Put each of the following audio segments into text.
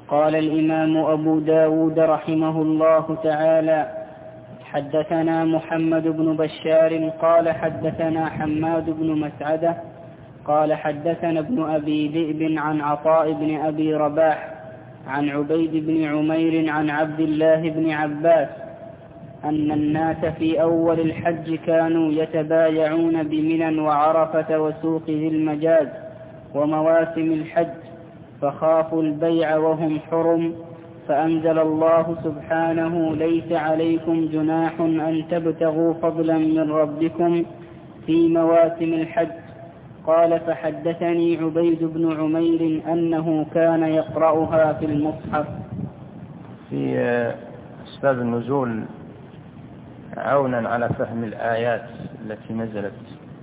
قال الإمام أبو داود رحمه الله تعالى: حدثنا محمد بن بشار قال حدثنا حماد بن مسعدة قال حدثنا ابن أبي ذئب عن عطاء بن أبي رباح عن عبيد بن عمير عن عبد الله بن عباس أن الناس في أول الحج كانوا يتبايعون بمنى وعرفة وسوق ذي المجاز ومواسم الحج، فخافوا البيع وهم حرم، فأنزل الله سبحانه: ليس عليكم جناح أن تبتغوا فضلا من ربكم في مواسم الحج. قال: فحدثني عبيد بن عمير أنه كان يقرأها في المصحف. في أسباب النزول عونا على فهم الآيات التي نزلت،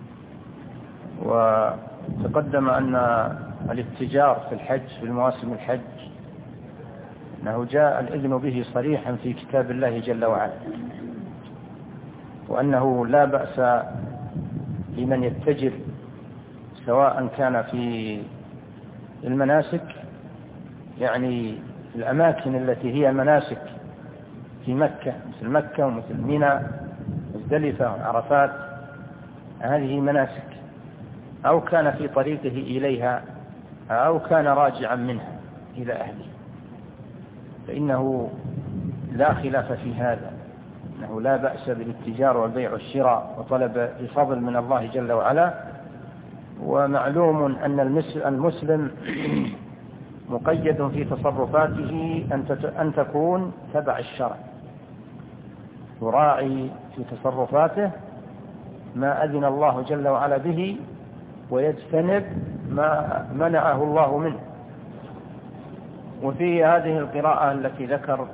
وتقدم أن الاتجار في الحج في المواسم الحج أنه جاء الإذن به صريحا في كتاب الله جل وعلا، وأنه لا بأس لمن يتجر سواء كان في المناسك، يعني الأماكن التي هي مناسك في مكة مثل مكة ومثل منى مزدلفة وعرفات، هذه مناسك، أو كان في طريقه إليها أو كان راجعا منها إلى أهله، فإنه لا خلاف في هذا، أنه لا بأس بالاتجار والبيع والشراء وطلب الفضل من الله جل وعلا. ومعلوم أن المسلم مقيد في تصرفاته أن تكون تبع الشرع، يراعي في تصرفاته ما أذن الله جل وعلا به ويجتنب ما منعه الله منه. وفي هذه القراءة التي ذكر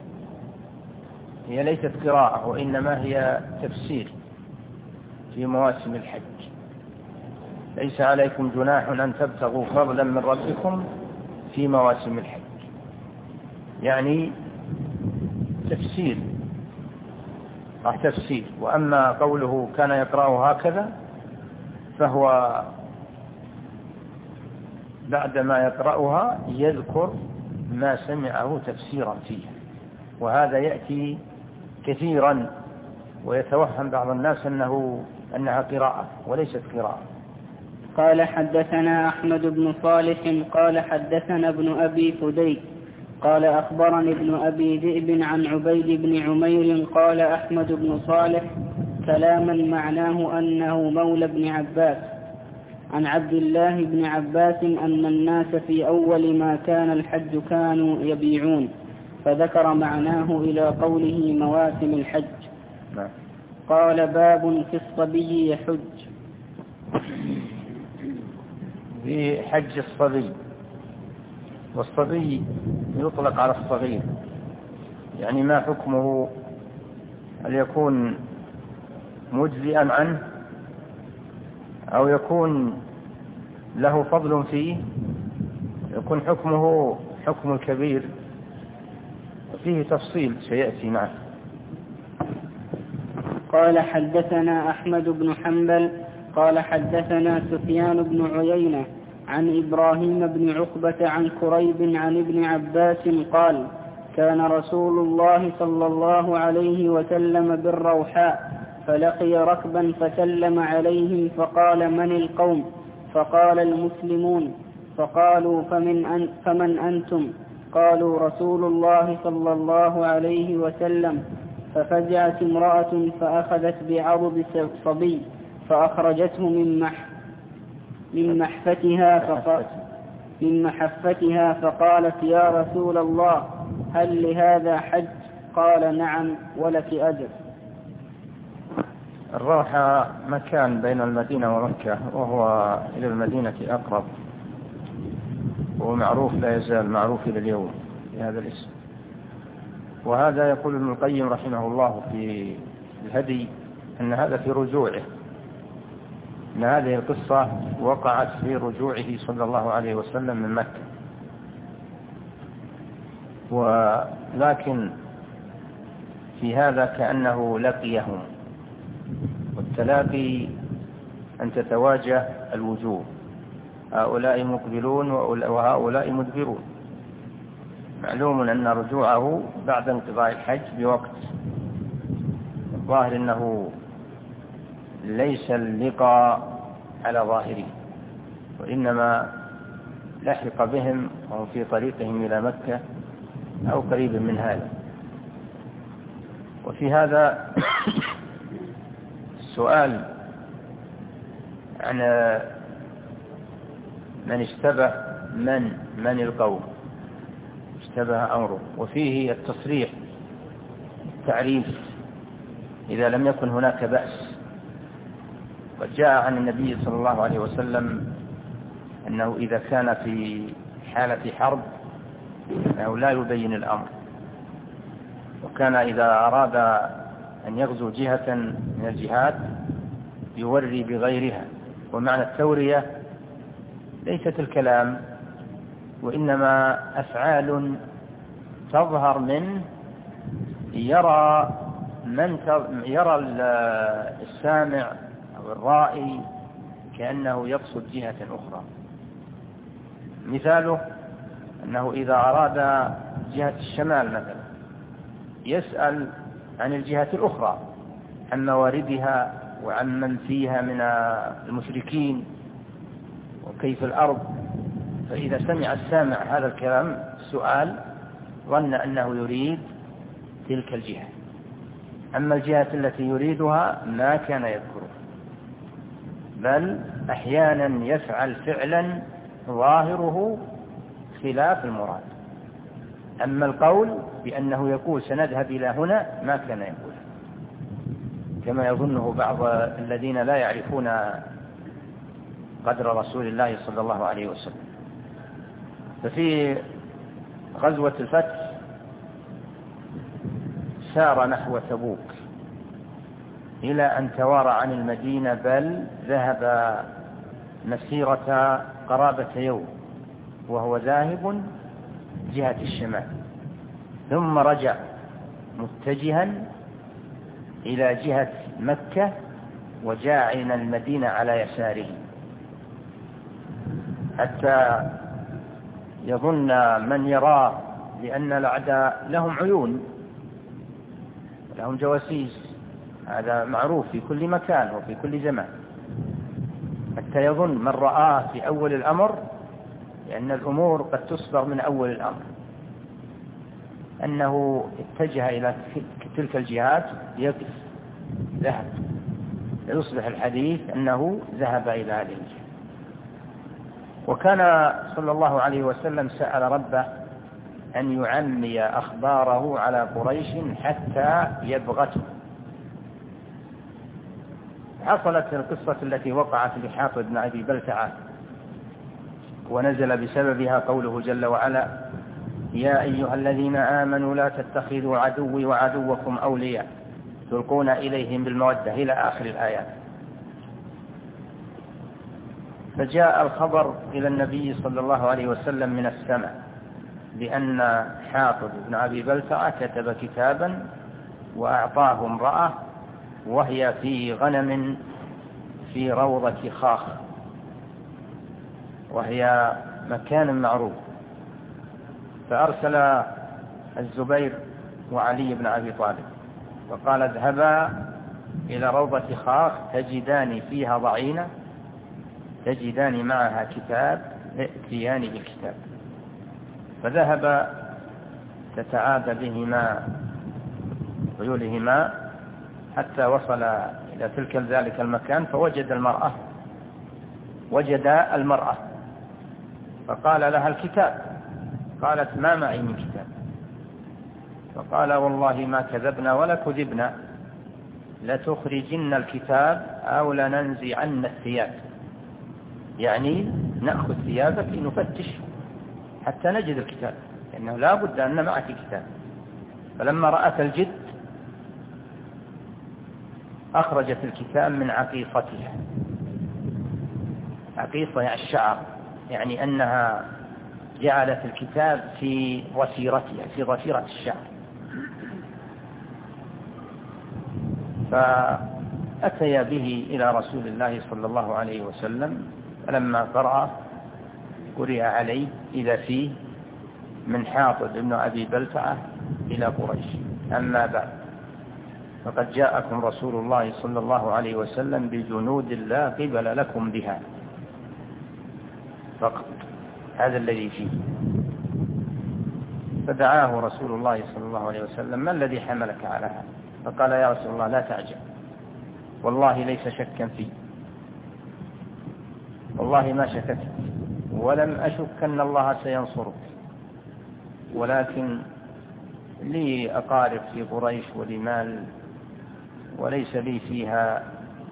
هي ليست قراءة وإنما هي تفسير في مواسم الحج: ليس عليكم جناح أن تبتغوا فضلا من ربكم في مواسم الحج، يعني تفسير. وأما قوله كان يقرأه هكذا فهو بعدما يقرأها يذكر ما سمعه تفسيرا فيها، وهذا يأتي كثيرا ويتوهم بعض الناس أنها قراءة وليست قراءة. قال: حدثنا أحمد بن صالح قال حدثنا ابن أبي فديك قال أخبرني ابن أبي ذئب عن عبيد بن عمير قال أحمد بن صالح كلاما معناه أنه مولى بن عباس عن عبد الله بن عباس أن الناس في أول ما كان الحج كانوا يبيعون، فذكر معناه إلى قوله مواسم الحج. قال: باب في الصبي يحج. في حج الصبي، والصبي يطلق على الصغير، يعني ما حكمه؟ هل يكون مجزئا عنه أو يكون له فضل فيه؟ يكون حكمه حكم الكبير، وفيه تفصيل سيأتي معه. قال: حدثنا أحمد بن حنبل قال حدثنا سفيان بن عيينة عن إبراهيم بن عقبة عن كريب عن ابن عباس قال: كان رسول الله صلى الله عليه وسلم بالروحاء فلقي ركبا فسلم عليهم فقال: من القوم؟ فقال: المسلمون. فقالوا: فمن أنتم؟ قالوا: رسول الله صلى الله عليه وسلم. ففزعت امرأة فأخذت بعضد صبي فأخرجته من محفتها فقالت: يا رسول الله، هل لهذا حج؟ قال: نعم، ولك أجر. الروحة مكان بين المدينة ومكة، وهو إلى المدينة أقرب، وهو معروف لا يزال معروف إلى اليوم بهذا الاسم. وهذا يقول ابن القيم رحمه الله في الهدي أن هذا في رجوعه، أن هذه القصة وقعت في رجوعه صلى الله عليه وسلم من مكة. ولكن في هذا كأنه لقيهم، والتلاقي أن تتواجه الوجوه، هؤلاء مقبلون وهؤلاء مدبرون، معلوم أن رجوعه بعد انقضاء الحج بوقت. الظاهر أنه ليس اللقاء على ظاهره، وإنما لحق بهم وهم في طريقهم إلى مكة أو قريب من هذا. وفي هذا السؤال عن من اشتبه من القوم اشتبه أمره، وفيه التصريح التعريف إذا لم يكن هناك بأس. قد جاء عن النبي صلى الله عليه وسلم أنه إذا كان في حالة حرب أنه لا يبين الأمر، وكان إذا أراد أن يغزو جهة من الجهات يوري بغيرها. ومعنى التورية ليست الكلام، وإنما أفعال تظهر منه يرى السامع أو الرائي كأنه يقصد جهة أخرى. مثاله أنه إذا أراد جهة الشمال مثلا يسأل عن الجهة الأخرى، عن مواردها وعن من فيها من المشركين وكيف الأرض. فإذا سمع السامع هذا الكلام السؤال ظن أنه يريد تلك الجهة، أما الجهة التي يريدها ما كان يذكره، بل أحيانا يفعل فعلا ظاهره خلاف المراد. أما القول بأنه يقول سنذهب إلى هنا ما كان يقول، كما يظنه بعض الذين لا يعرفون قدر رسول الله صلى الله عليه وسلم. ففي غزوة الفتح سار نحو تبوك إلى أن توارى عن المدينة، بل ذهب مسيرة قرابة يوم وهو ذاهب جهة الشمال، ثم رجع متجها إلى جهة مكة وجاعلا المدينة على يساره، حتى يظن من يراه لأن الأعداء لهم عيون لهم جواسيس، هذا معروف في كل مكان وفي كل زمان، حتى يظن من رآه في أول الأمر، لأن الأمور قد تصبر من أول الأمر، أنه اتجه إلى تلك الجهات يقف ذهب، يصبح الحديث أنه ذهب إلى هذه الجهة. وكان صلى الله عليه وسلم سأل ربه أن يعمي أخباره على قريش حتى يبغته. حصلت القصة التي وقعت لحاطب بن أبي بلتعة، ونزل بسببها قوله جل وعلا: يا أيها الذين آمنوا لا تتخذوا عدوي وعدوكم أولياء تلقون إليهم بالمودة إلى آخر الآيات. فجاء الخبر إلى النبي صلى الله عليه وسلم من السماء بأن حاطب بن أبي بلتعة كتب كتابا وأعطاه امرأة وهي في غنم في روضة خاخ، وهي مكان معروف. فأرسل الزبير وعلي بن أبي طالب وقال: اذهبا إلى روضة خاخ تجدان فيها ضعينة تجدان معها كتاب ائتيان بالكتاب. فذهب تتعادى بهما خيولهما حتى وصل إلى ذلك المكان، فوجد المرأة فقال لها: الكتاب. قالت: ما معي من كتاب. فقال: والله ما كذبنا ولا كذبنا، لتخرجن الكتاب أو لننزعن الثياب، يعني نأخذ ثيابك نفتش حتى نجد الكتاب، لأنه لا بد أن معك كتاب. فلما رأت الجد أخرجت الكتاب من عقيصتها. عقيصة يعني الشعر، يعني أنها جعلت الكتاب في وسيرتها، في ضفيرة الشعر. فأتيا به إلى رسول الله صلى الله عليه وسلم، فلما قرأ عليه إذا فيه من حاطب بن أبي بلتعة إلى قريش. أما بعد، فقد جاءكم رسول الله صلى الله عليه وسلم بجنود لا قبل لكم بها فقط، هذا الذي فيه. فدعاه رسول الله صلى الله عليه وسلم: ما الذي حملك على هذا؟ فقال: يا رسول الله لا تعجل، والله ليس شكا فيه، والله ما شككت ولم أشك أن الله سينصرك، ولكن لي أقارب في قريش ولي مال، وليس لي فيها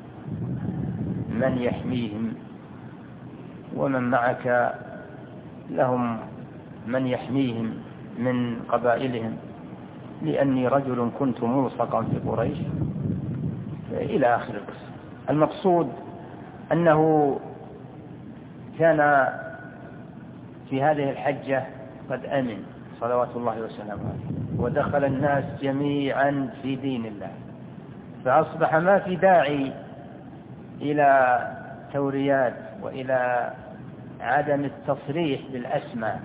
من يحميهم، ومن معك لهم من يحميهم من قبائلهم، لأني رجل كنت ملصقا في قريش، إلى آخر القصة. المقصود أنه كان في هذه الحجة قد أمن صلوات الله وسلامه عليه، ودخل الناس جميعا في دين الله، فأصبح ما في داعي إلى توريات وإلى عدم التصريح بالأسماء.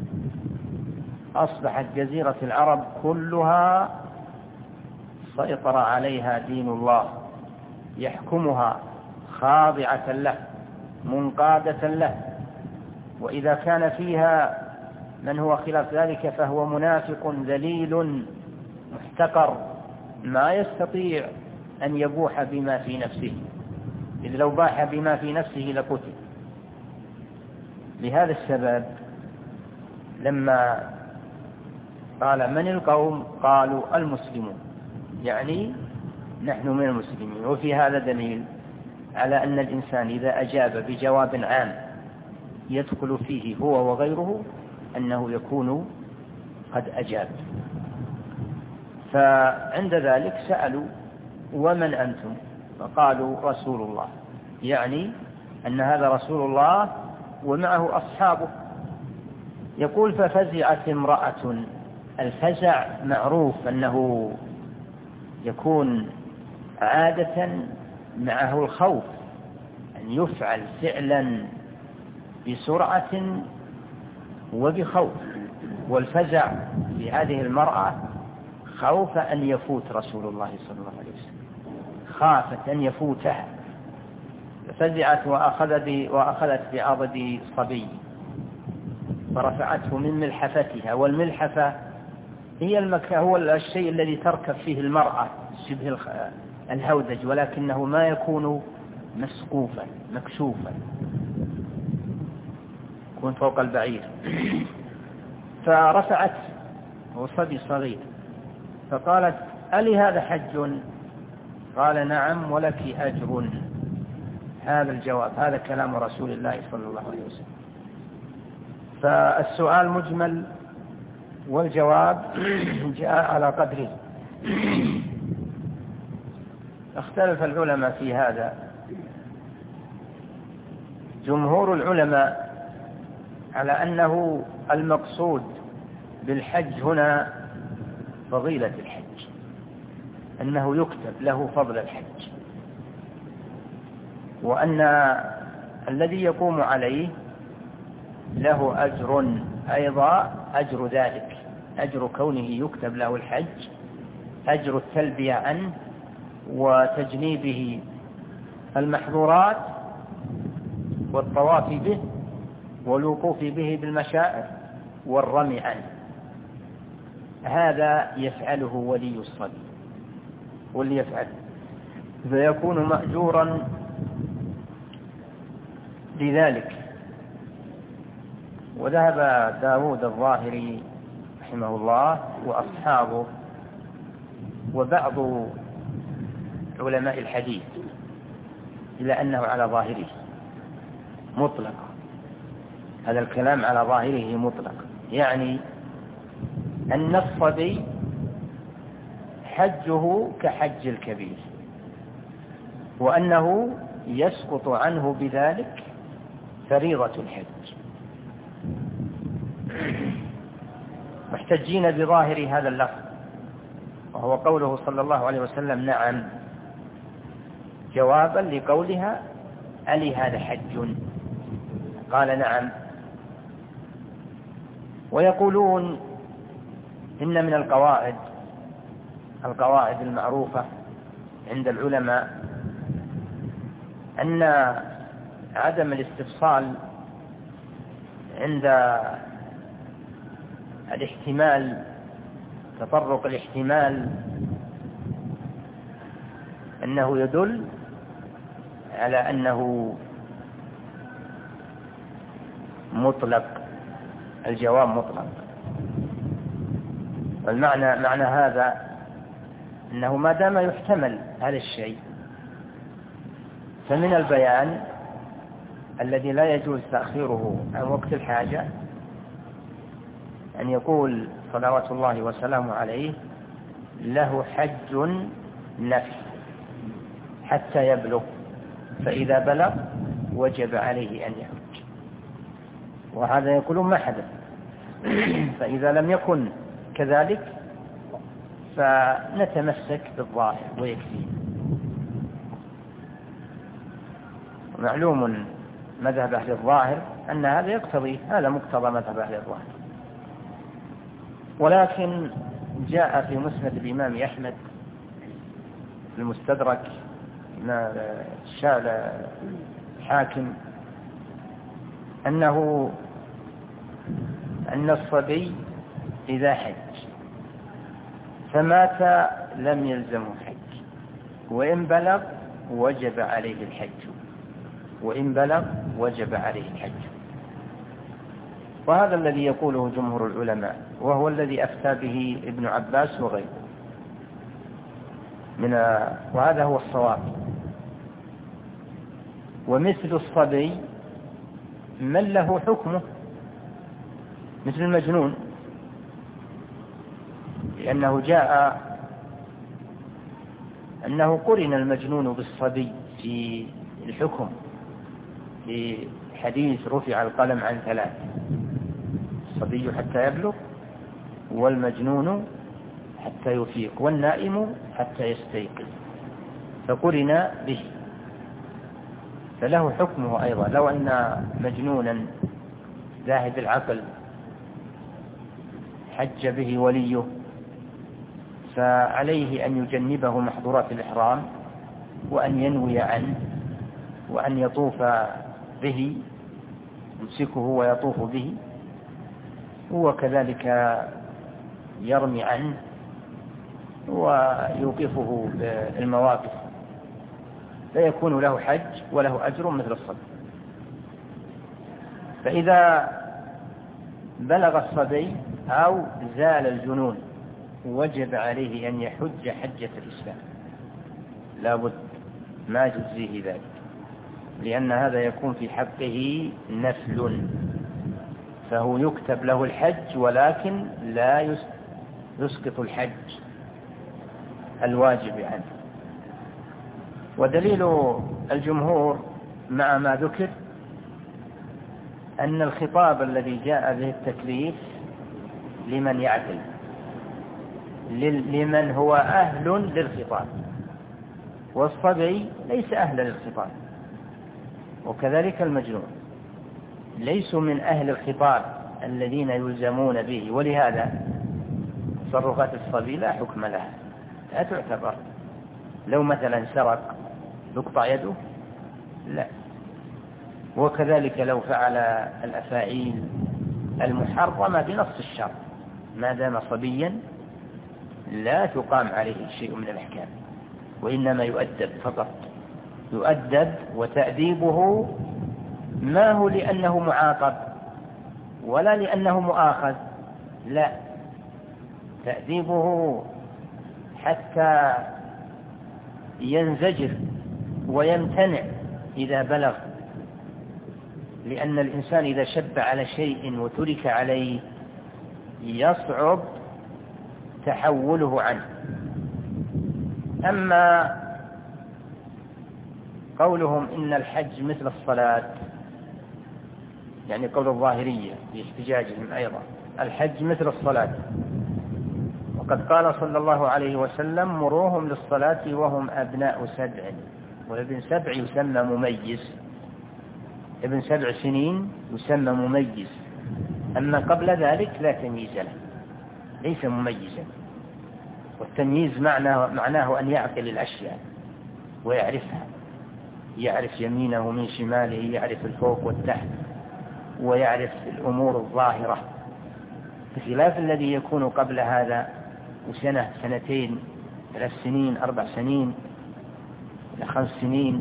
أصبحت جزيرة العرب كلها سيطر عليها دين الله، يحكمها خاضعة له منقادة له، وإذا كان فيها من هو خلاف ذلك فهو منافق ذليل محتقر ما يستطيع أن يبوح بما في نفسه، إذ لو باح بما في نفسه لقتل. لهذا السبب لما قال: من القوم؟ قالوا: المسلمون، يعني نحن من المسلمين. وفي هذا دليل على أن الإنسان إذا أجاب بجواب عام يدخل فيه هو وغيره أنه يكون قد أجاب. فعند ذلك سألوا: ومن أنتم؟ فقالوا: رسول الله، يعني أن هذا رسول الله ومعه أصحابه. يقول: ففزعت امرأة. الفزع معروف أنه يكون عادة معه الخوف، أن يفعل فعلا بسرعة وبخوف، والفزع في هذه المرأة خوف أن يفوت رسول الله صلى الله عليه وسلم، خافت أن يفوته، ففزعت وأخذت بعضد صبي فرفعته من ملحفتها. والملحفة هي هو الشيء الذي تركب فيه المرأة شبه الهودج، ولكنه ما يكون مسقوفا مكشوفا، يكون فوق البعير. فرفعت وصبي صغير، فقالت: ألي هذا حج؟ قال: نعم ولك أجر. هذا الجواب، هذا كلام رسول الله صلى الله عليه وسلم. فالسؤال مجمل والجواب جاء على قدره. اختلف العلماء في هذا. جمهور العلماء على أنه المقصود بالحج هنا فضيلة الحج، أنه يكتب له فضل الحج، وأن الذي يقوم عليه له أجر أيضا، أجر ذلك، أجر كونه يكتب له الحج، أجر التلبية عنه وتجنيبه المحظورات والطواف به والوقوف به بالمشاعر والرمي عنه. هذا يفعله ولي الصبي، واللي يفعل فيكون مأجورا لذلك. وذهب داود الظاهري رحمه الله وأصحابه وبعض علماء الحديث إلى أنه على ظاهره مطلق، هذا الكلام على ظاهره مطلق، يعني أن الصبي حجه كحج الكبير، وأنه يسقط عنه بذلك فريضة الحج. محتجين بظاهر هذا اللفظ، وهو قوله صلى الله عليه وسلم: نعم، جوابا لقولها: ألي هذا حج؟ قال: نعم. ويقولون إن من القواعد المعروفة عند العلماء أن عدم الاستفصال عند الاحتمال، تطرق الاحتمال، أنه يدل على أنه مطلق، الجواب مطلق. معنى هذا أنه ما دام يحتمل هذا الشيء، فمن البيان الذي لا يجوز تأخيره عن وقت الحاجة أن يقول صلوات الله وسلامه عليه: له حج نفل حتى يبلغ، فإذا بلغ وجب عليه أن يحج. وهذا يقولون ما حدث. فإذا لم يكن كذلك فنتمسك بالظاهر ويكفي. معلوم مذهب أهل الظاهر أن هذا يقتضي، هذا مقتضى مذهب أهل الظاهر. ولكن جاء في مسند الإمام أحمد في المستدرك شال الحاكم أن الصبي إذا حج فمات لم يلزمه حج، وإن بلغ وجب عليه الحج، وإن بلغ وجب عليه الحج. وهذا الذي يقوله جمهور العلماء، وهو الذي أفتى به ابن عباس وغيره وهذا هو الصواب. ومثل الصبي من له حكمه مثل المجنون، لأنه جاء أنه قرن المجنون بالصبي في الحكم، في حديث رفع القلم عن 3: الصبي حتى يبلغ، والمجنون حتى يفيق، والنائم حتى يستيقظ، فقرن به، فله حكمه أيضا. لو أن مجنونا ذاهب العقل حج به وليه، فعليه أن يجنبه محظورات الإحرام، وأن ينوي عنه، وأن يطوف به، يمسكه ويطوف به، وكذلك يرمي عنه ويوقفه بالمواقف، فيكون له حج وله أجر مثل الصبي. فإذا بلغ الصبي أو زال الجنون وجب عليه أن يحج حجة الإسلام، لابد، ما جزيه ذلك، لأن هذا يكون في حقه نفل، فهو يكتب له الحج ولكن لا يسقط الحج الواجب عنه. ودليل الجمهور مع ما ذكر أن الخطاب الذي جاء به التكليف لمن يعقل، لمن هو أهل للخطاب، والصبي ليس أهل للخطاب، وكذلك المجنون ليسوا من أهل الخطاب الذين يلزمون به. ولهذا تصرفات الصبي لا حكم لها، لا تعتبر. لو مثلا سرق يقطع يده؟ لا. وكذلك لو فعل الأفاعيل المحرمة بنص الشرع ما دام صبيا لا تقام عليه شيء من الأحكام، وإنما يؤدب فقط، يؤدب، وتأديبه ما هو لأنه معاقب ولا لأنه مؤاخذ، لا، تأديبه حتى ينزجر ويمتنع إذا بلغ، لأن الإنسان إذا شب على شيء وترك عليه يصعب تحوله عنه. أما قولهم إن الحج مثل الصلاة، يعني قول الظاهرية في احتجاجهم أيضا، الحج مثل الصلاة، وقد قال صلى الله عليه وسلم: مروهم للصلاة وهم أبناء 7، وابن 7 يسمى مميز، ابن 7 سنين يسمى مميز، أما قبل ذلك لا تمييز له، ليس مميزا. والتمييز معناه أن يعقل الأشياء ويعرفها، يعرف يمينه من شماله، يعرف الفوق والتحت، ويعرف الأمور الظاهرة، بخلاف الذي يكون قبل هذا وسنة، سنتين، 3 سنين، 4 سنين، إلى 5 سنين،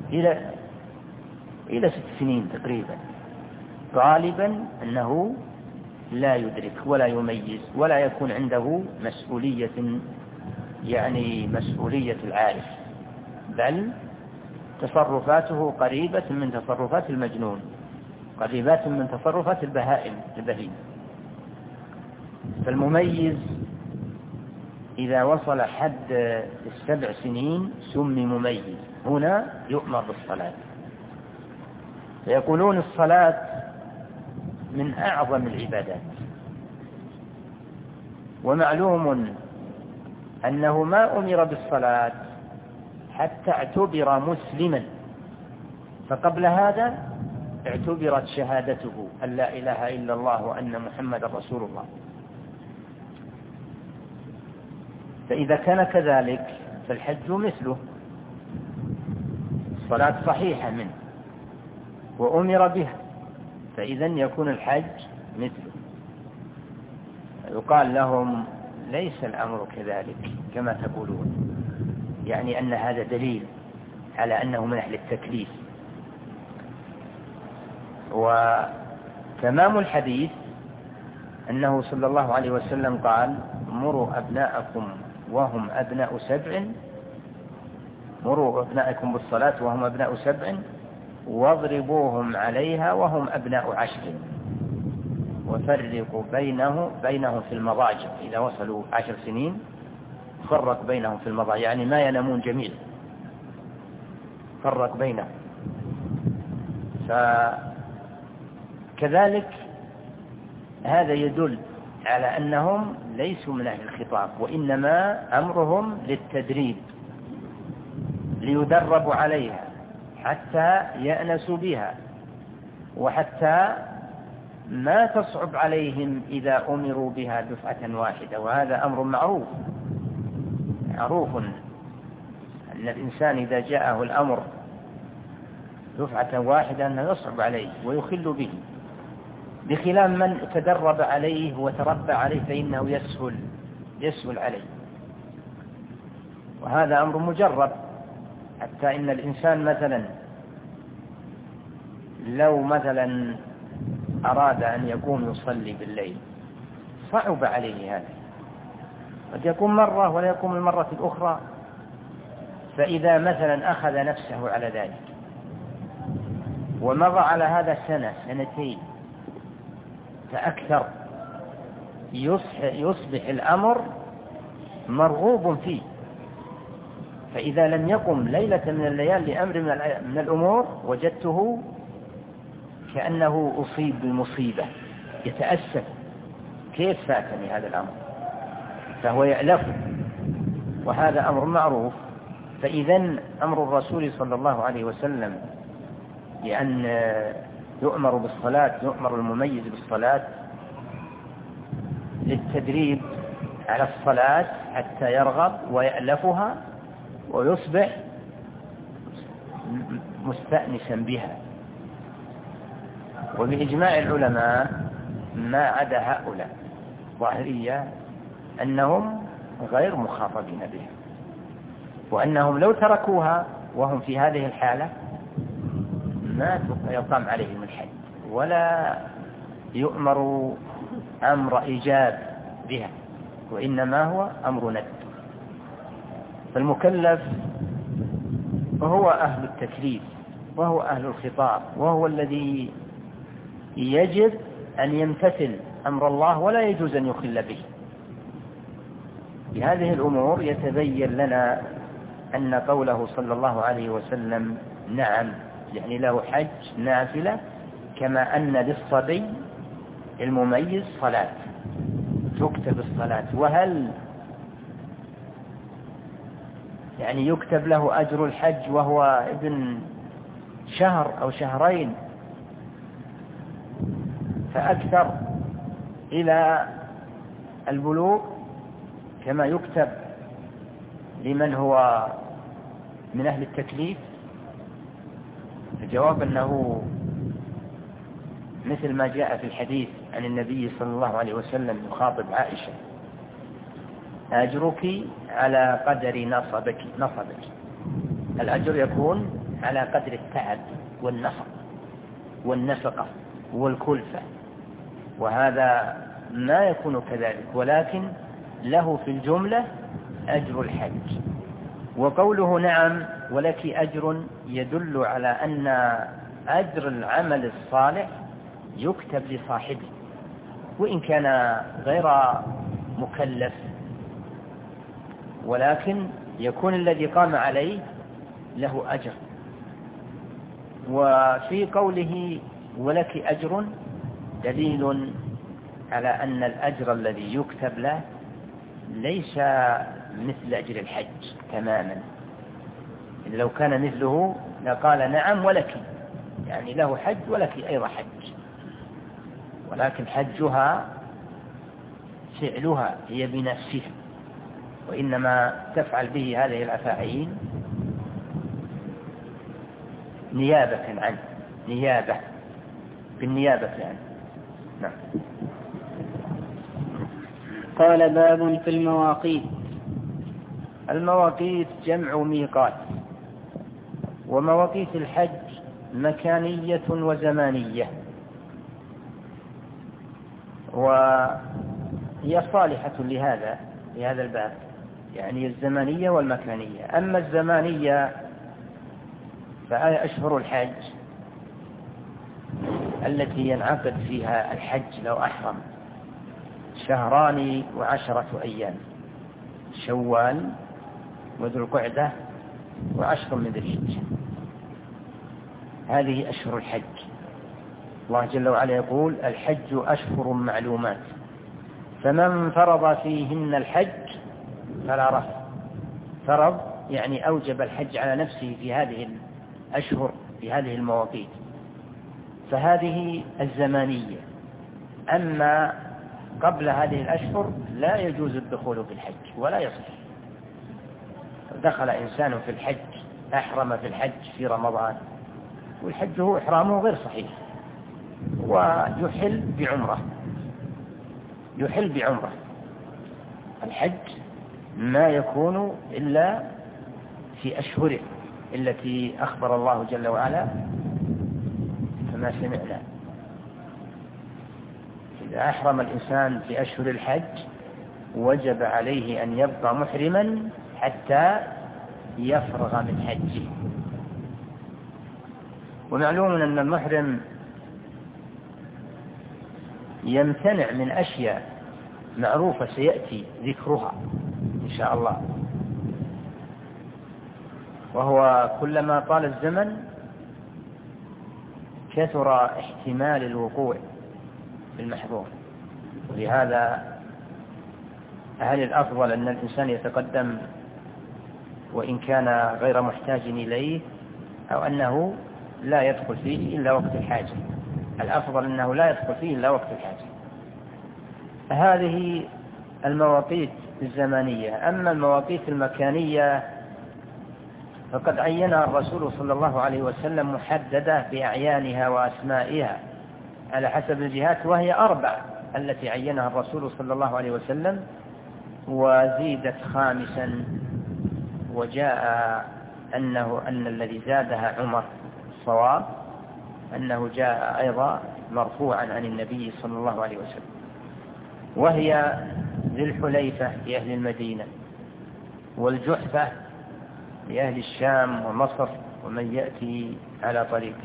إلى 6 سنين تقريبا. غالبا أنه لا يدرك ولا يميز ولا يكون عنده مسؤولية، يعني مسؤولية العارف، بل تصرفاته قريبة من تصرفات المجنون، قريبات من تصرفات البهائم. فالمميز إذا وصل حد 7 سنين سمي مميز، هنا يؤمر بالصلاة. فيقولون الصلاة من أعظم العبادات، ومعلوم أنه ما أمر بالصلاة حتى اعتبر مسلما، فقبل هذا اعتبرت شهادته أن لا إله إلا الله وأن محمد رسول الله. فإذا كان كذلك فالحج مثله، الصلاة صحيحة منه وأمر بها، فإذا يكون الحج مثله. يقال لهم ليس الأمر كذلك كما تقولون، يعني أن هذا دليل على أنه من أهل التكليف. وتمام الحديث أنه صلى الله عليه وسلم قال: مروا أبناءكم وهم أبناء 7، مروا أبناءكم بالصلاة وهم أبناء 7، واضربوهم عليها وهم أبناء 10، وفرقوا بينهم في المضاجع. إذا وصلوا 10 سنين فرق بينهم في المضاجع، يعني ما ينامون جميعا، فرق بينهم. فكذلك هذا يدل على أنهم ليسوا من أهل الخطاب، وإنما أمرهم للتدريب، ليدربوا عليها حتى يأنسوا بها، وحتى ما تصعب عليهم إذا أمروا بها دفعة واحدة. وهذا أمر معروف أن الإنسان إذا جاءه الأمر دفعة واحدة أنه يصعب عليه ويخل به، بخلاف من تدرب عليه وتربى عليه فإنه يسهل عليه. وهذا أمر مجرب، حتى إن الإنسان مثلا لو مثلا أراد أن يقوم يصلي بالليل صعب عليه هذا، قد يقوم مرة ولا يقوم المرة الأخرى. فإذا مثلا أخذ نفسه على ذلك ومضى على هذا 1 2 فأكثر، يصبح الأمر مرغوب فيه. فإذا لم يقم ليلة من الليال لأمر من الأمور وجدته كأنه أصيب بمصيبة، يتأسف: كيف فاتني هذا الأمر؟ فهو يألف، وهذا أمر معروف. فإذا أمر الرسول صلى الله عليه وسلم بأن يؤمر بالصلاة، يؤمر المميز بالصلاة للتدريب على الصلاة حتى يرغب ويألفها ويصبح مستأنسا بها. وبإجماع العلماء ما عدا هؤلاء ظاهرية أنهم غير مخاطبين بها، وأنهم لو تركوها وهم في هذه الحالة ما يقام عليهم الحد ولا يؤمر أمر إيجاب بها، وإنما هو أمر ندب. فالمكلف هو أهل التكليف وهو أهل الخطاب، وهو الذي يجب أن يمتثل أمر الله ولا يجوز أن يخل به. بهذه الأمور يتبين لنا أن قوله صلى الله عليه وسلم نعم، يعني له حج نافلة، كما أن للصبي المميز صلاة تكتب الصلاة. وهل يعني يكتب له أجر الحج وهو ابن 1 أو 2 شهرين فأكثر، إلى البلوغ كما يكتب لمن هو من أهل التكليف؟ الجواب أنه مثل ما جاء في الحديث عن النبي صلى الله عليه وسلم يخاطب عائشة: أجرك على قدر نصبك. الأجر يكون على قدر التعب والنصب والنفقة والكلفة، وهذا ما يكون كذلك، ولكن له في الجملة أجر الحج. وقوله نعم ولك أجر يدل على أن أجر العمل الصالح يكتب لصاحبه، وإن كان غير مكلف، ولكن يكون الذي قام عليه له أجر. وفي قوله ولك أجر دليل على أن الأجر الذي يكتب له ليس مثل أجر الحج تماما. لو كان مثله لقال نعم ولك، يعني له حج ولك أيضا حج، ولكن حجها فعلها هي بنفسها، وإنما تفعل به هذه الأفاعيل نيابة عنه، بالنيابة عنه. نعم. قال: باب في المواقيت. المواقيت جمع ميقات، ومواقيت الحج مكانية وزمانية، وهي صالحة لهذا الباب، يعني الزمانية والمكانية. أما الزمانية فهي أشهر الحج التي ينعقد فيها الحج لو أحرم 2 و10 أيام: شوال وذو القعدة و10 من ذي الحجة. هذه أشهر الحج. الله جل وعلا يقول: الحج أشهر معلومات، فمن فرض فيهن الحج فلا رفث. فرض يعني أوجب الحج على نفسه في هذه الأشهر، في هذه المواقيت، فهذه الزمانية. أما قبل هذه الأشهر لا يجوز الدخول في الحج ولا يصح. دخل إنسان في الحج، أحرم في الحج في رمضان، والحج هو إحرامه غير صحيح، ويحل بعمره. الحج ما يكون إلا في أشهره التي أخبر الله جل وعلا كما سمعنا: إذا أحرم الإنسان في أشهر الحج وجب عليه أن يبقى محرما حتى يفرغ من حجه. ومعلوم أن المحرم يمتنع من أشياء معروفة سيأتي ذكرها إن شاء الله، وهو كلما طال الزمن كثر احتمال الوقوع في المحظور. ولهذا هل الأفضل أن الإنسان يتقدم وإن كان غير محتاج إليه، أو أنه لا يدخل فيه إلا وقت الحاجة؟ الأفضل أنه لا يدخل فيه إلا وقت الحاجة. هذه المواقيت الزمانية. أما المواقيت المكانية فقد عينها الرسول صلى الله عليه وسلم محددة بأعيانها وأسمائها على حسب الجهات، وهي 4 التي عينها الرسول صلى الله عليه وسلم، وزيدت 5، وجاء أن الذي زادها عمر الصواب أنه جاء أيضا مرفوعا عن النبي صلى الله عليه وسلم، وهي ذي الحليفة لأهل المدينة، والجحفة لأهل الشام ومصر ومن يأتي على طريقه،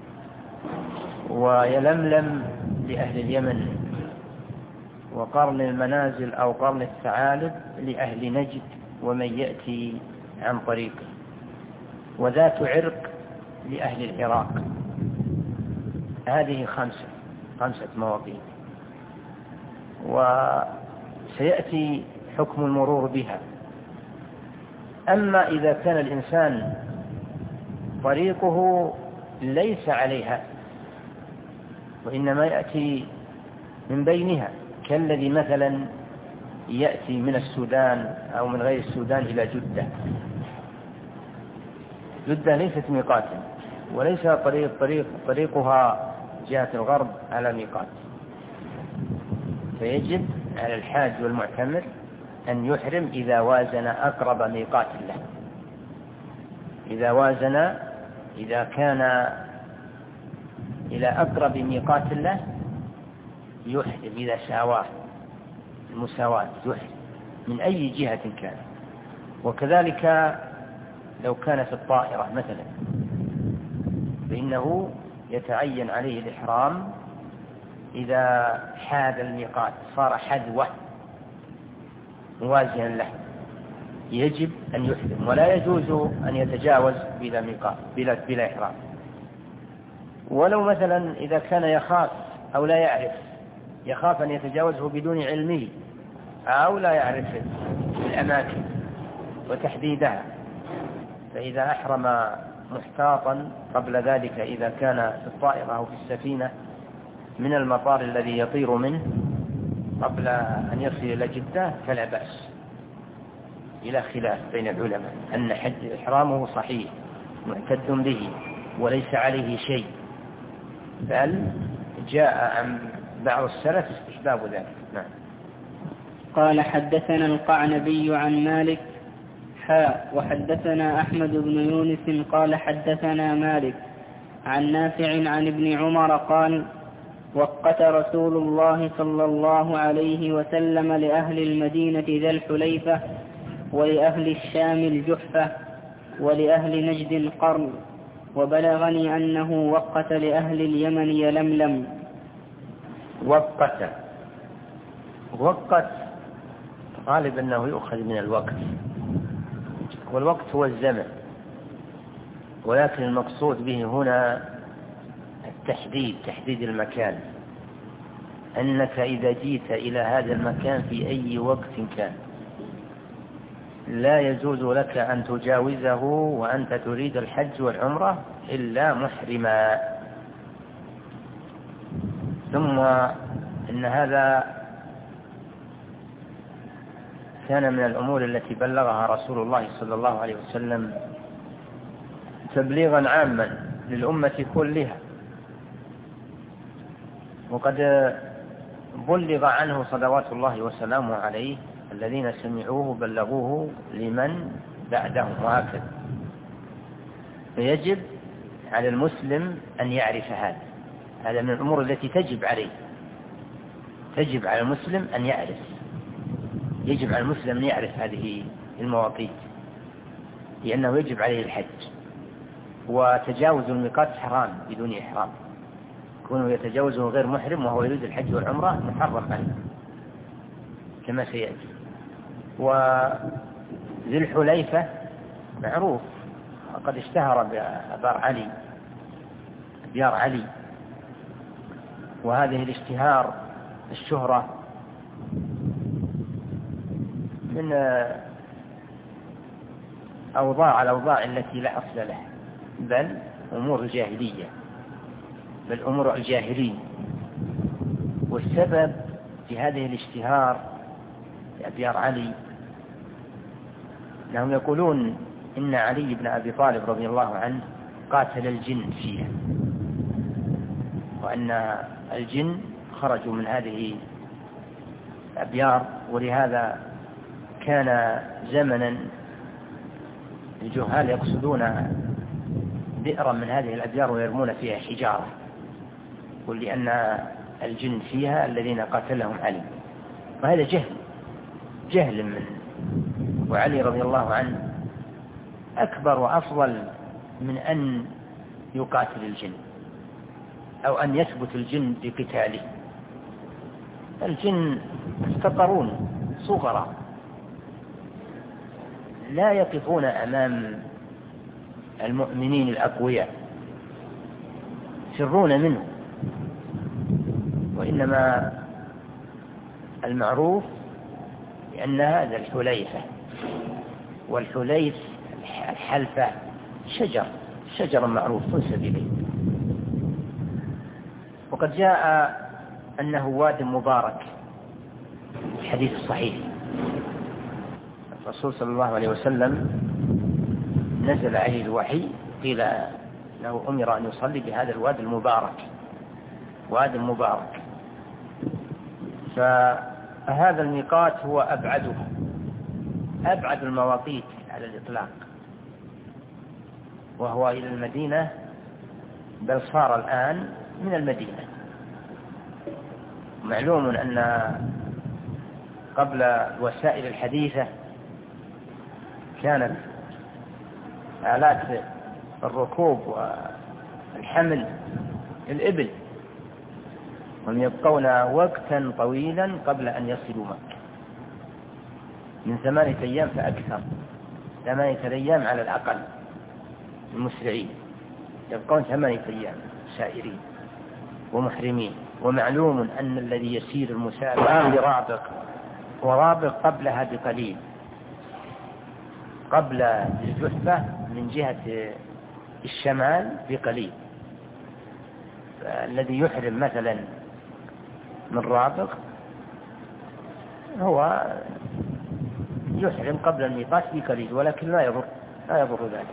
ويلملم لأهل اليمن، وقرن المنازل أو قرن الثعالب لأهل نجد ومن يأتي عن طريقه، وذات عرق لأهل العراق. هذه 5 مواقيت، وسيأتي حكم المرور بها. أما إذا كان الإنسان طريقه ليس عليها وإنما يأتي من بينها، كالذي مثلا يأتي من السودان أو من غير السودان إلى جدة. جدة ليست ميقاتا، وليس طريقها جهة الغرب على ميقات، فيجب على الحاج والمعتمر أن يحرم إذا وازن أقرب ميقات له. إذا كان إلى أقرب ميقات له يحرم، إذا ساواه المساواة يحرم من أي جهة كان. وكذلك لو كان في الطائرة مثلا فإنه يتعين عليه الإحرام إذا حاد الميقات، صار حذوه موازيا له، يجب أن يحرم، ولا يجوز أن يتجاوز بلا ميقات بلا إحرام. ولو مثلا إذا كان يخاف أو لا يعرف، يخاف أن يتجاوزه بدون علمه أو لا يعرف الأماكن وتحديدها، فإذا أحرم محتاطا قبل ذلك إذا كان في الطائرة أو في السفينة من المطار الذي يطير منه قبل أن يصل إلى جدة فلا بأس، إلى خلاف بين العلماء أن إحرامه صحيح معتد به وليس عليه شيء، بل جاء عن بعض السلف استحباب ذلك. نعم. قال حدثنا القعنبي عن مالك وحدثنا أحمد بن يونس قال حدثنا مالك عن نافع عن ابن عمر قال وقت رسول الله صلى الله عليه وسلم لأهل المدينة ذا الحليفة ولأهل الشام الجحفة ولأهل نجد القرن، وبلغني أنه وقت لأهل اليمن يلملم. وقت غالب أنه يؤخذ من الوقت، والوقت هو الزمن، ولكن المقصود به هنا تحديد المكان، أنك إذا جيت إلى هذا المكان في أي وقت كان لا يجوز لك أن تجاوزه وأنت تريد الحج والعمرة إلا محرما. ثم إن هذا كان من الأمور التي بلغها رسول الله صلى الله عليه وسلم تبليغا عاما للأمة كلها، وقد بلغ عنه صلوات الله وسلامه عليه الذين سمعوه بلغوه لمن بعدهم، وهكذا. فيجب على المسلم أن يعرف هذا من الأمور التي تجب على المسلم أن يعرف، يجب على المسلم أن يعرف هذه المواقيت، لأنه يجب عليه الحج، وتجاوز الميقات حرام بدون إحرام، كونه يتجاوزه غير محرم وهو يريد الحج والعمرة محرم عليه كما سيأتي. وذي الحليفة معروف، قد اشتهر بأبيار علي، وهذه الشهرة من الأوضاع التي لا أصل لها، بل أمور الجاهلية، بل أمور الجاهلين. والسبب في هذه الاشتهار بأبيار علي أنهم يقولون إن علي بن أبي طالب رضي الله عنه قاتل الجن فيها، وأن الجن خرجوا من هذه الأبيار، ولهذا كان زمنا الجهال يقصدون بئرا من هذه الأبيار ويرمون فيها حجارة، ولأن الجن فيها الذين قاتلهم علي. وهذا جهل من، وعلي رضي الله عنه أكبر وأفضل من أن يقاتل الجن أو أن يثبت الجن بقتاله. الجن مستقرون صغرا لا يقفون أمام المؤمنين الأقوياء، يفرون منه، وإنما المعروف لأن هذا الحليفة، والحليف الحلفة شجر معروف تنسب إليه، وقد جاء أنه واد مبارك الحديث الصحيح. الرسول صلى الله عليه وسلم نزل عليه الوحي، قيل له أمر أن يصلي بهذا الوادي المبارك، وادي المبارك. فهذا الميقات هو أبعد المواقيت على الإطلاق، وهو إلى المدينة، بل صار الآن من المدينة. معلوم أن قبل الوسائل الحديثة كانت آلات الركوب والحمل الإبل، هم يبقون وقتا طويلا قبل أن يصلوا مكة، من 8 أيام فأكثر، 8 أيام على الأقل. المسرعين يبقون 8 أيام سائرين ومحرمين. ومعلوم أن الذي يسير المسافر برابق، ورابق قبلها بقليل، قبل الجحفة من جهة الشمال بقليل. الذي يحرم مثلا من رابق هو يحرم قبل الميقات بقليل، ولكن لا يضر ذلك.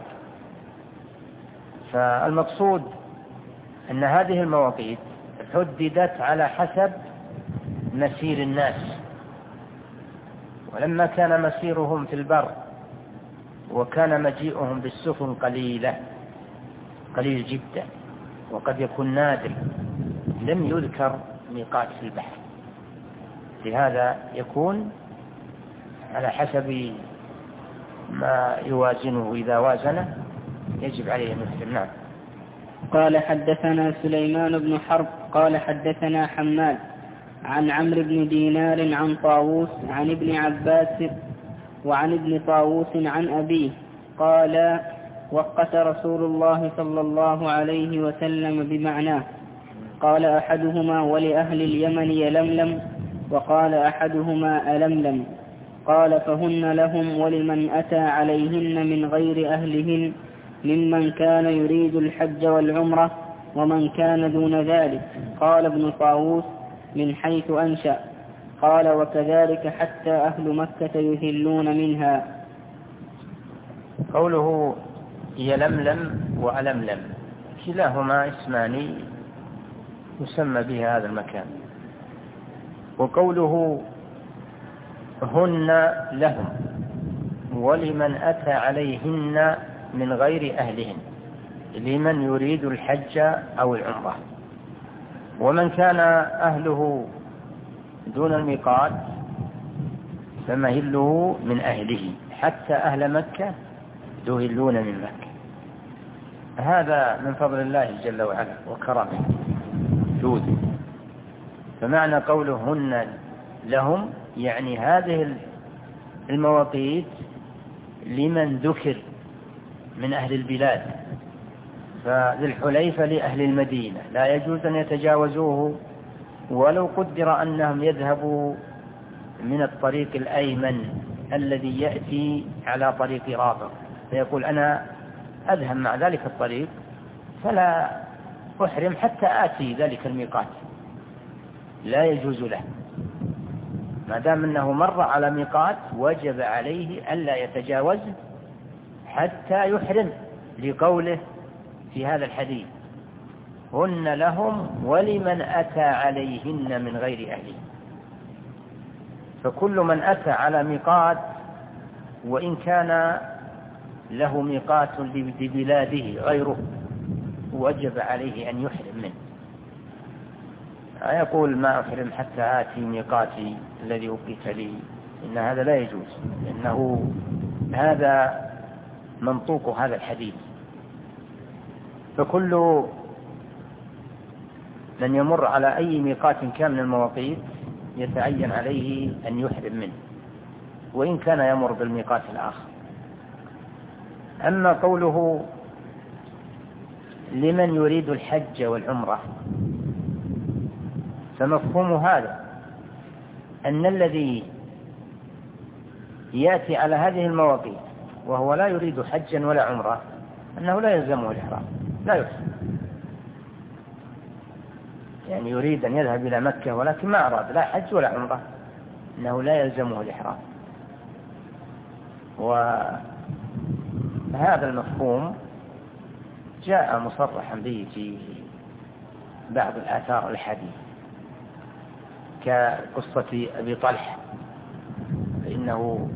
فالمقصود أن هذه المواقيت حددت على حسب مسير الناس، ولما كان مسيرهم في البر وكان مجيئهم بالسفن قليل جدا، وقد يكون نادر، لم يذكر ميقات في البحر. لهذا يكون على حسب ما يوازنه، إذا وازنه يجب عليه أن يحرم. نعم. قال حدثنا سليمان بن حرب قال حدثنا حماد عن عمرو بن دينار عن طاووس عن ابن عباس وعن ابن طاووس عن أبيه قال: وقت رسول الله صلى الله عليه وسلم بمعناه. قال أحدهما: ولأهل اليمن يلملم، وقال أحدهما ألملم. قال: فهن لهم ولمن أتى عليهن من غير أهلهن ممن كان يريد الحج والعمرة ومن كان دون ذلك. قال ابن طاووس: من حيث أنشأ. قال: وكذلك حتى أهل مكة يهلون منها. قوله يلملم وألملم كلاهما اسمان يسمى به هذا المكان. وقوله هن لهم ولمن أتى عليهن من غير أهلهن، لمن يريد الحج أو العمرة. ومن كان أهله دون الميقات فمهله من أهله، حتى أهل مكة يهلون من مكة. هذا من فضل الله جل وعلا وكرمه جوده. فمعنى قوله هن لهم يعني هذه المواقيت لمن ذكر من أهل البلاد. فذي الحليفة لأهل المدينة لا يجوز أن يتجاوزوه، ولو قدر أنهم يذهبوا من الطريق الأيمن الذي يأتي على طريق رابغ، فيقول أنا أذهب مع ذلك الطريق فلا أحرم حتى آتي ذلك الميقات، لا يجوز له. ما دام أنه مر على ميقات وجب عليه ألا يتجاوز حتى يحرم، لقوله في هذا الحديث هن لهم ولمن أتى عليهن من غير أهله. فكل من أتى على ميقات وإن كان له ميقات لبلاده غيره وجب عليه أن يحرم منه. يقول ما أحرم حتى آتي ميقاتي الذي أوقيت لي، إن هذا لا يجوز، لأنه هذا منطوق هذا الحديث. فكل من يمر على أي ميقات كان من المواقيت يتعين عليه أن يحرم منه، وإن كان يمر بالميقات الآخر. أما قوله لمن يريد الحج والعمرة، فمفهوم هذا أن الذي يأتي على هذه المواقيت وهو لا يريد حجا ولا عمرة أنه لا يلزمه الإحرام، لا يحرم. يعني يريد أن يذهب إلى مكة ولكن ما أراد لا حج ولا عمرة، أنه لا يلزمه الإحرام. وهذا المفهوم جاء مصرحا به في بعض الآثار الحديث كقصة أبي طلحة، فإنه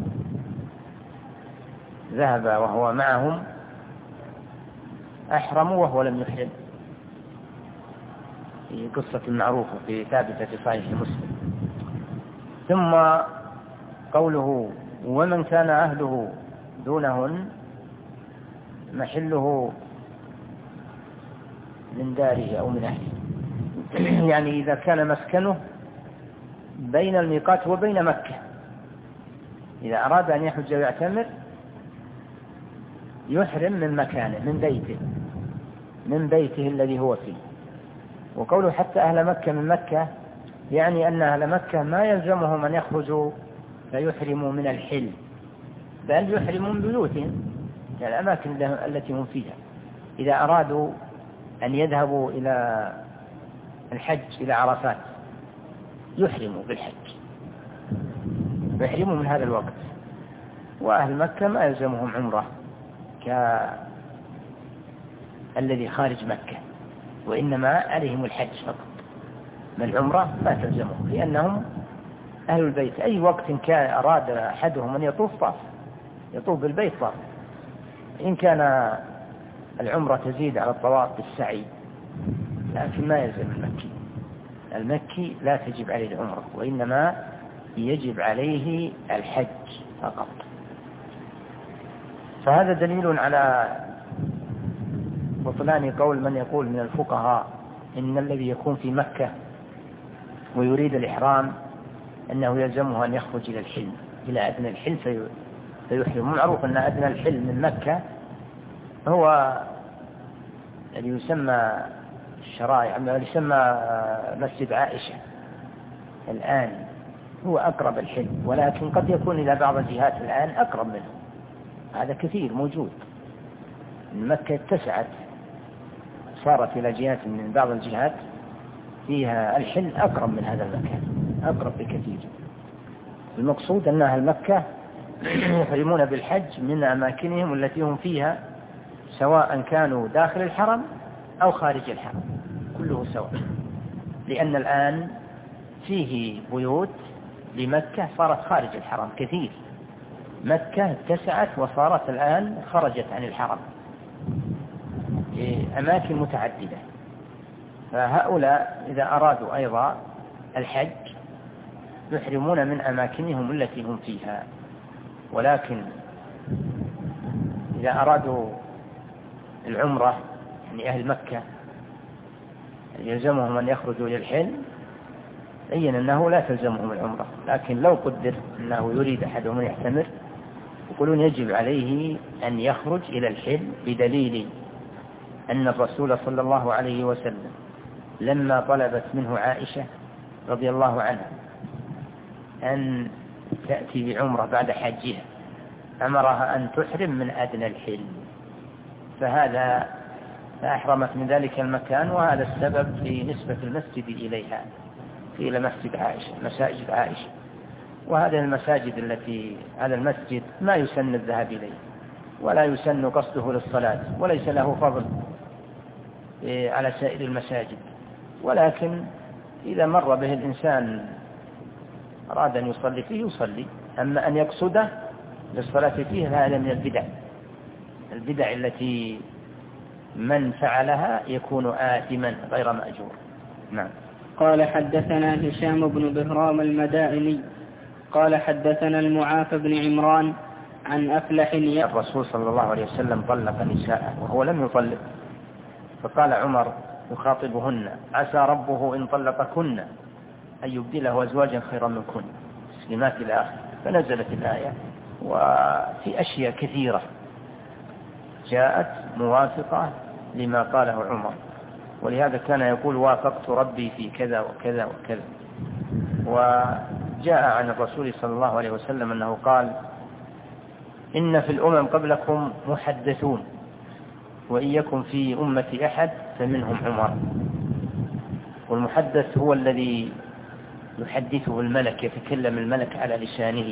ذهب وهو معهم أحرموا وهو لم يحرم، في قصة معروفة في ثابتة في صحيح مسلم. ثم قوله ومن كان أهله دونهن محله من داره أو من أهله، يعني إذا كان مسكنه بين الميقات وبين مكة، إذا أراد أن يحج ويعتمر يحرم من مكانه من بيته الذي هو فيه. وقوله حتى أهل مكة من مكة يعني أن أهل مكة ما يلزمهم أن يخرجوا فيحرموا من الحل، بل يحرموا من بيوتهم الأماكن التي هم فيها. إذا أرادوا أن يذهبوا إلى الحج إلى عرفات يحرموا بالحج، يحرموا من هذا الوقت. وأهل مكة ما يلزمهم عمرة كالذي خارج مكة، وإنما عليهم الحج فقط، ما العمرة ما تلزمهم، لأنهم أهل البيت. أي وقت كان أراد أحدهم أن يطوف بالبيت طاف. إن كان العمرة تزيد على الطواف بالسعي، لكن ما يلزم المكي لا تجب عليه العمرة، وإنما يجب عليه الحج فقط. فهذا دليل على بطلان قول من يقول من الفقهاء إن الذي يكون في مكة ويريد الإحرام أنه يلزمه أن يخرج إلى الحل، إلى أدنى الحل فيحرم. معروف أن أدنى الحل من مكة هو الذي يسمى الشرائع، يسمى مسجد عائشة الآن، هو أقرب الحل، ولكن قد يكون إلى بعض الجهات الآن أقرب منه. هذا كثير موجود. مكة اتسعت، صارت إلى جهات من بعض الجهات فيها الحل أقرب من هذا المكان، أقرب بكثير. المقصود أن أهل مكة يحرمون بالحج من أماكنهم التي هم فيها، سواء كانوا داخل الحرم أو خارج الحرم، كله سواء. لأن الآن فيه بيوت لمكة صارت خارج الحرم كثير. مكة اتسعت وصارت الآن خرجت عن الحرم في أماكن متعددة. فهؤلاء إذا أرادوا أيضا الحج يحرمون من أماكنهم التي هم فيها. ولكن إذا أرادوا العمرة يعني أهل مكة يلزمهم أن يخرجوا إلى الحل، بين أنه لا تلزمهم العمرة. لكن لو قدر أنه يريد أحدهم أن يحتمر يقولون يجب عليه أن يخرج إلى الحل، بدليل أن الرسول صلى الله عليه وسلم لما طلبت منه عائشة رضي الله عنها أن تأتي بعمرة بعد حجها أمرها أن تحرم من أدنى الحل، فأحرمت من ذلك المكان. وهذا السبب في نسبة المسجد إليها، إلى مسجد عائشة، مساجد عائشة. وهذه المساجد التي هذا المسجد ما يسن الذهاب إليه ولا يسن قصده للصلاة، وليس له فضل على سائر المساجد. ولكن إذا مر به الإنسان أراد أن يصلي فيه يصلي. أما أن يقصده للصلاة فيه هذا من البدع التي من فعلها يكون آثما غير مأجور. نعم. قال حدثنا هشام بن بهرام المدائني قال حدثنا المعافى بن عمران عن أفلح. الرسول صلى الله عليه وسلم طلق نساءه وهو لم يطلق، فقال عمر يخاطبهن عسى ربه إن طلقكن أن يبدله أزواجا خيرا منكن، مسلمات إلى آخره. فنزلت الآية. وفي أشياء كثيرة جاءت موافقة لما قاله عمر، ولهذا كان يقول وافقت ربي في كذا وكذا وكذا. وجاء عن الرسول صلى الله عليه وسلم أنه قال إن في الأمم قبلكم محدثون وإن يكن في أمتي أحد فمنهم عمر. والمحدث هو الذي يحدثه الملك، يتكلم الملك على لسانه،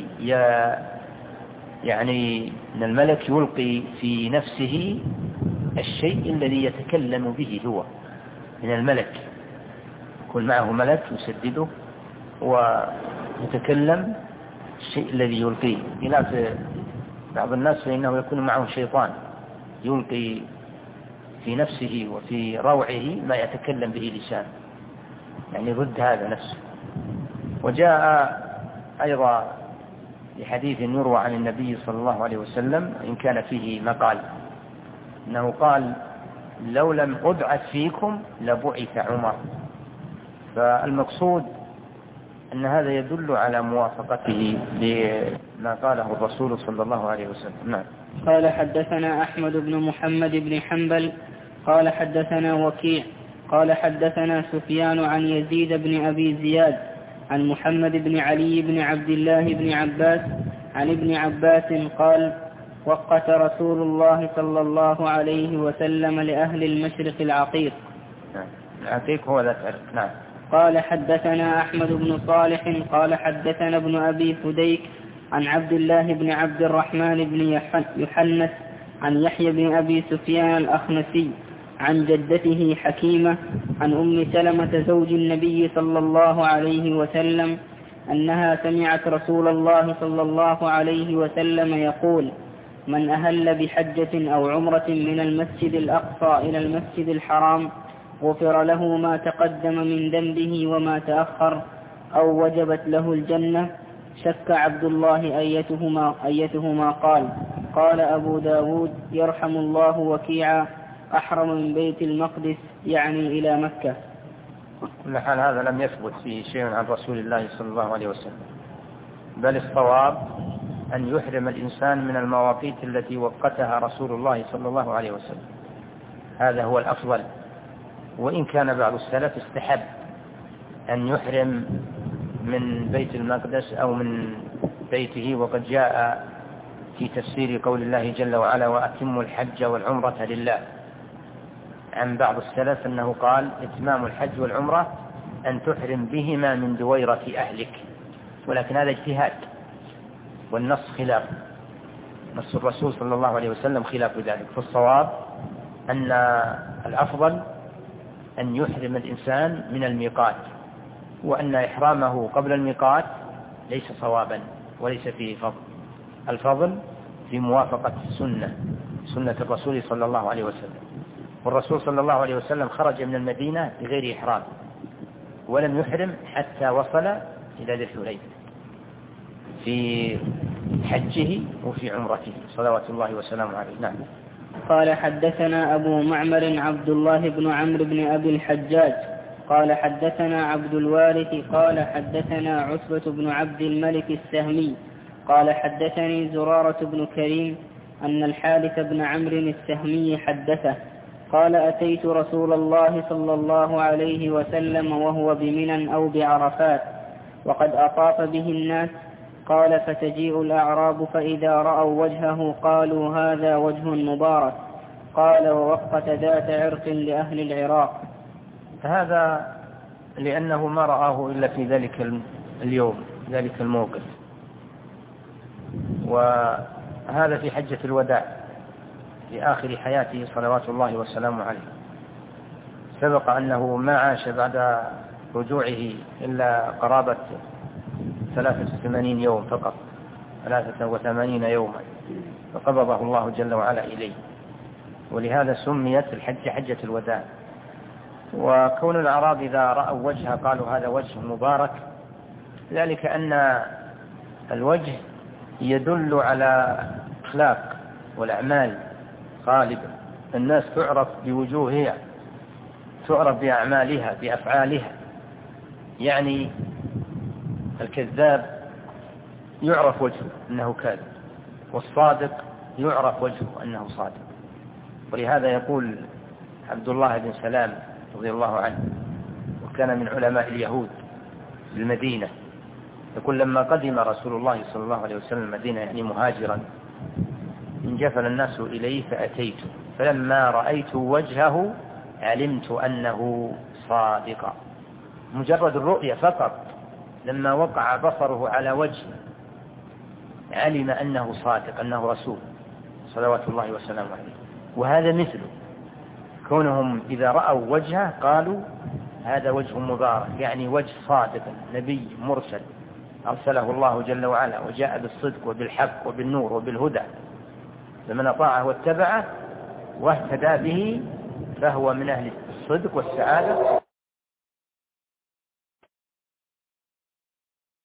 يعني أن الملك يلقي في نفسه الشيء الذي يتكلم به هو من الملك، يكون معه ملك يسدده ويتكلم الشيء الذي يلقيه. خلاف بعض الناس فإنه يكون معه شيطان يلقي في نفسه وفي روعه ما يتكلم به لسان، يعني ضد هذا نفسه. وجاء أيضا لحديث يروى عن النبي صلى الله عليه وسلم إن كان فيه مقال، أنه قال لو لم أبعث فيكم لبعث عمر. فالمقصود أن هذا يدل على موافقته لما قاله الرسول صلى الله عليه وسلم. نعم. قال حدثنا أحمد بن محمد بن حنبل قال حدثنا وكيع قال حدثنا سفيان عن يزيد بن أبي زياد عن محمد بن علي بن عبد الله بن عباس عن ابن عباس قال وقت رسول الله صلى الله عليه وسلم لأهل المشرق العقيق. العقيق هو ذات عرق. نعم. قال حدثنا أحمد بن صالح قال حدثنا ابن أبي فديك عن عبد الله بن عبد الرحمن بن يحنس عن يحيى بن أبي سفيان الأخنسي عن جدته حكيمة عن أم سلمة زوج النبي صلى الله عليه وسلم أنها سمعت رسول الله صلى الله عليه وسلم يقول من أهل بحجة أو عمرة من المسجد الأقصى إلى المسجد الحرام غفر له ما تقدم من ذنبه وما تأخر أو وجبت له الجنة. شك عبد الله أيتهما قال أبو داود يرحم الله وكيعا أحرم من بيت المقدس يعني إلى مكة. كل حال هذا لم يثبت فيه شيء عن رسول الله صلى الله عليه وسلم، بل الصواب أن يحرم الإنسان من المواقيت التي وقتها رسول الله صلى الله عليه وسلم، هذا هو الأفضل. وإن كان بعض السلف استحب أن يحرم من بيت المقدس أو من بيته، وقد جاء في تفسير قول الله جل وعلا وأتموا الحج والعمرة لله عن بعض السلف أنه قال إتمام الحج والعمرة أن تحرم بهما من دويرة أهلك، ولكن هذا اجتهاد والنص خلاف نص الرسول صلى الله عليه وسلم خلاف ذلك. فالصواب أن الأفضل أن يحرم الإنسان من الميقات، وأن إحرامه قبل الميقات ليس صوابا وليس فيه فضل. الفضل في موافقة سنة الرسول صلى الله عليه وسلم. والرسول صلى الله عليه وسلم خرج من المدينة بغير إحرام ولم يحرم حتى وصل إلى ذي الحليفة في حجه وفي عمرته صلوات الله وسلامه عليه. نعم. قال حدثنا أبو معمر عبد الله بن عمرو بن أبي الحجاج قال حدثنا عبد الوارث قال حدثنا عتبة بن عبد الملك السهمي قال حدثني زرارة بن كريم أن الحارث بن عمرو السهمي حدثه قال أتيت رسول الله صلى الله عليه وسلم وهو بمنى أو بعرفات وقد أطاف به الناس. قال فتجيء الأعراب فإذا رأوا وجهه قالوا هذا وجه مبارك. قال ووقت ذات عرق لأهل العراق. هذا لأنه ما رآه إلا في ذلك اليوم ذلك الموقف، وهذا في حجة الوداع في آخر حياته صلوات الله وسلامه عليه. سبق أنه ما عاش بعد رجوعه إلا قرابة 83 يوم فقط، 83 يوما، فقبضه الله جل وعلا إليه، ولهذا سميت الحج حجة الوداع. وكون الأعراب إذا رأوا وجهه قالوا هذا وجه مبارك، ذلك أن الوجه يدل على أخلاق والأعمال غالبا. الناس تعرف بوجوهها، تعرف بأعمالها بأفعالها. يعني الكذاب يعرف وجهه أنه كاذب، والصادق يعرف وجهه أنه صادق. ولهذا يقول عبد الله بن سلام رضي الله عنه، وكان من علماء اليهود في المدينة، يقول لما قدم رسول الله صلى الله عليه وسلم المدينة يعني مهاجرا انجفل الناس إليه فأتيته فلما رأيت وجهه علمت أنه صادق. مجرد الرؤية فقط لما وقع بصره على وجه علم أنه صادق، أنه رسول صلوات الله وسلامه عليه. وهذا مثله كونهم إذا رأوا وجهه قالوا هذا وجه مبارك، يعني وجه صادق، نبي مرسل أرسله الله جل وعلا وجاء بالصدق وبالحق وبالنور وبالهدى، فمن أطاعه واتبعه واهتدى به فهو من أهل الصدق والسعادة